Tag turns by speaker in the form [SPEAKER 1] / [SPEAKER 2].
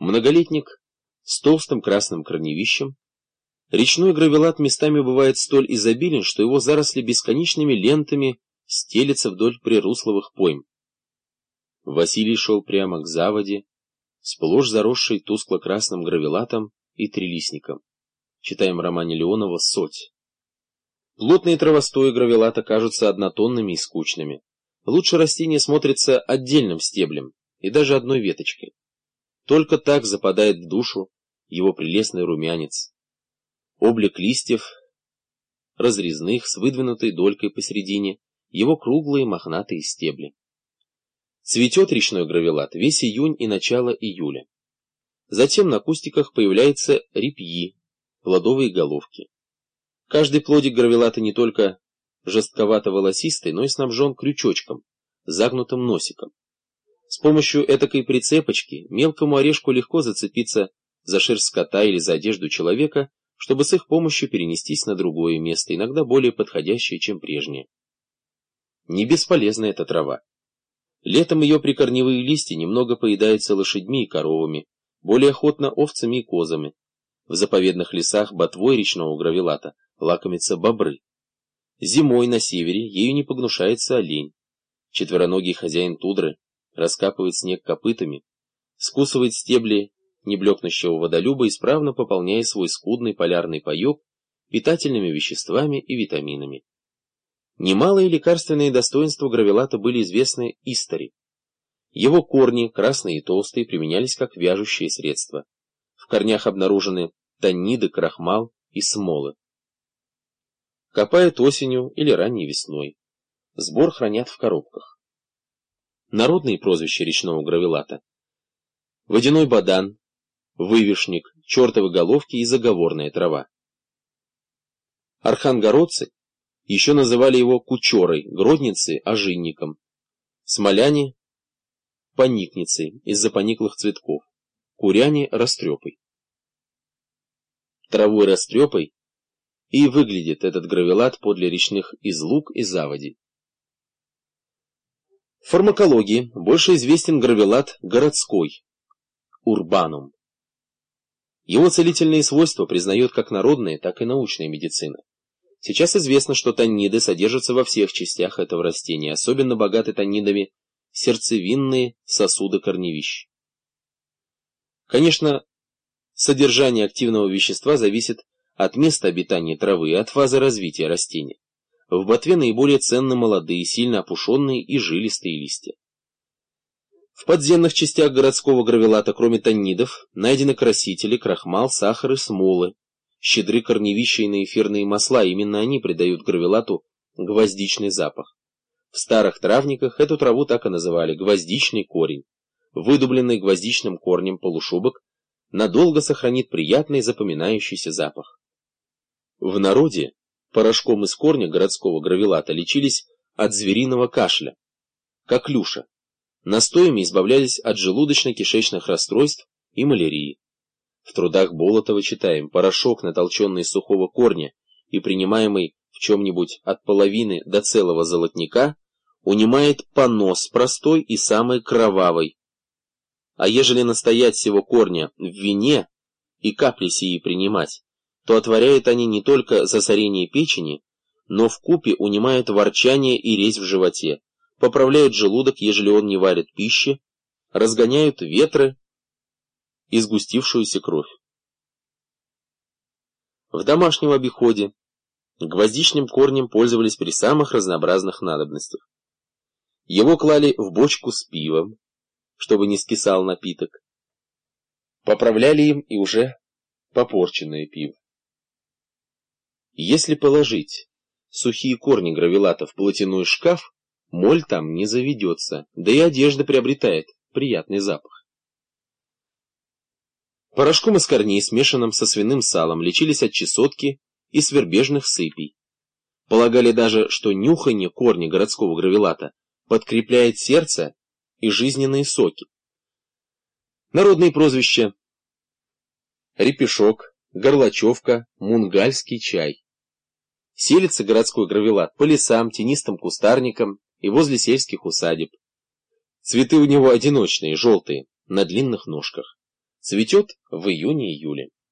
[SPEAKER 1] Многолетник с толстым красным корневищем. Речной гравелат местами бывает столь изобилен, что его заросли бесконечными лентами стелятся вдоль прирусловых пойм. Василий шел прямо к заводе, сплошь заросшей тускло-красным гравелатом и трилистником. Читаем в романе Леонова «Соть». Плотные травостои гравелата кажутся однотонными и скучными. Лучше растение смотрится отдельным стеблем и даже одной веточкой. Только так западает в душу его прелестный румянец. Облик листьев, разрезных, с выдвинутой долькой посередине, его круглые мохнатые стебли. Цветет речной гравелат весь июнь и начало июля. Затем на кустиках появляются репьи, плодовые головки. Каждый плодик гравелата не только жестковато-волосистый, но и снабжен крючочком, загнутым носиком. С помощью этакой прицепочки мелкому орешку легко зацепиться за шерсть скота или за одежду человека, чтобы с их помощью перенестись на другое место, иногда более подходящее, чем прежнее. Не бесполезна эта трава. Летом ее прикорневые листья немного поедаются лошадьми и коровами, более охотно овцами и козами. В заповедных лесах ботвой речного гравелата лакомятся бобры. Зимой на севере ею не погнушается олень. Четвероногий хозяин тудры раскапывает снег копытами, скусывает стебли неблекнущего водолюба, исправно пополняя свой скудный полярный паек питательными веществами и витаминами. Немалые лекарственные достоинства гравелата были известны истори. Его корни, красные и толстые, применялись как вяжущие средства. В корнях обнаружены танниды, крахмал и смолы. Копают осенью или ранней весной. Сбор хранят в коробках. Народные прозвища речного гравелата: водяной бадан, вывешник, чертовы головки и заговорная трава. Архангородцы еще называли его кучерой, гродницы — ожинником, смоляне — поникницей из-за пониклых цветков, куряне — растрепой. Травой растрепой и выглядит этот гравелат подле речных излуг и заводей. В фармакологии больше известен гравелат городской, урбанум. Его целительные свойства признает как народная, так и научная медицина. Сейчас известно, что танниды содержатся во всех частях этого растения, особенно богаты таннидами сердцевинные сосуды корневищ. Конечно, содержание активного вещества зависит от места обитания травы и от фазы развития растения. В ботве наиболее ценны молодые, сильно опушенные и жилистые листья. В подземных частях городского гравелата, кроме таннидов, найдены красители, крахмал, сахар и смолы. Щедры корневища и на эфирные масла, именно они придают гравелату гвоздичный запах. В старых травниках эту траву так и называли — гвоздичный корень. Выдубленный гвоздичным корнем полушубок надолго сохранит приятный запоминающийся запах. В народе порошком из корня городского гравелата лечились от звериного кашля, коклюша. Настоями избавлялись от желудочно-кишечных расстройств и малярии. В трудах Болотова читаем: порошок, натолченный из сухого корня и принимаемый в чем-нибудь от половины до целого золотника, унимает понос простой и самый кровавый. А ежели настоять сего корня в вине и капли сии принимать, то отворяют они не только засорение печени, но вкупе унимают ворчание и резь в животе, поправляют желудок, ежели он не варит пищи, разгоняют ветры и сгустившуюся кровь. В домашнем обиходе гвоздичным корнем пользовались при самых разнообразных надобностях. Его клали в бочку с пивом, чтобы не скисал напиток. Поправляли им и уже попорченное пиво. Если положить сухие корни гравелата в платяной шкаф, моль там не заведется, да и одежда приобретает приятный запах. Порошком из корней, смешанным со свиным салом, лечились от чесотки и свербежных сыпей. Полагали даже, что нюханье корня городского гравелата подкрепляет сердце и жизненные соки. Народные прозвища: репешок, горлачевка, мунгальский чай. Селится городской гравелат по лесам, тенистым кустарникам и возле сельских усадеб. Цветы у него одиночные, желтые, на длинных ножках. Цветет в июне-июле.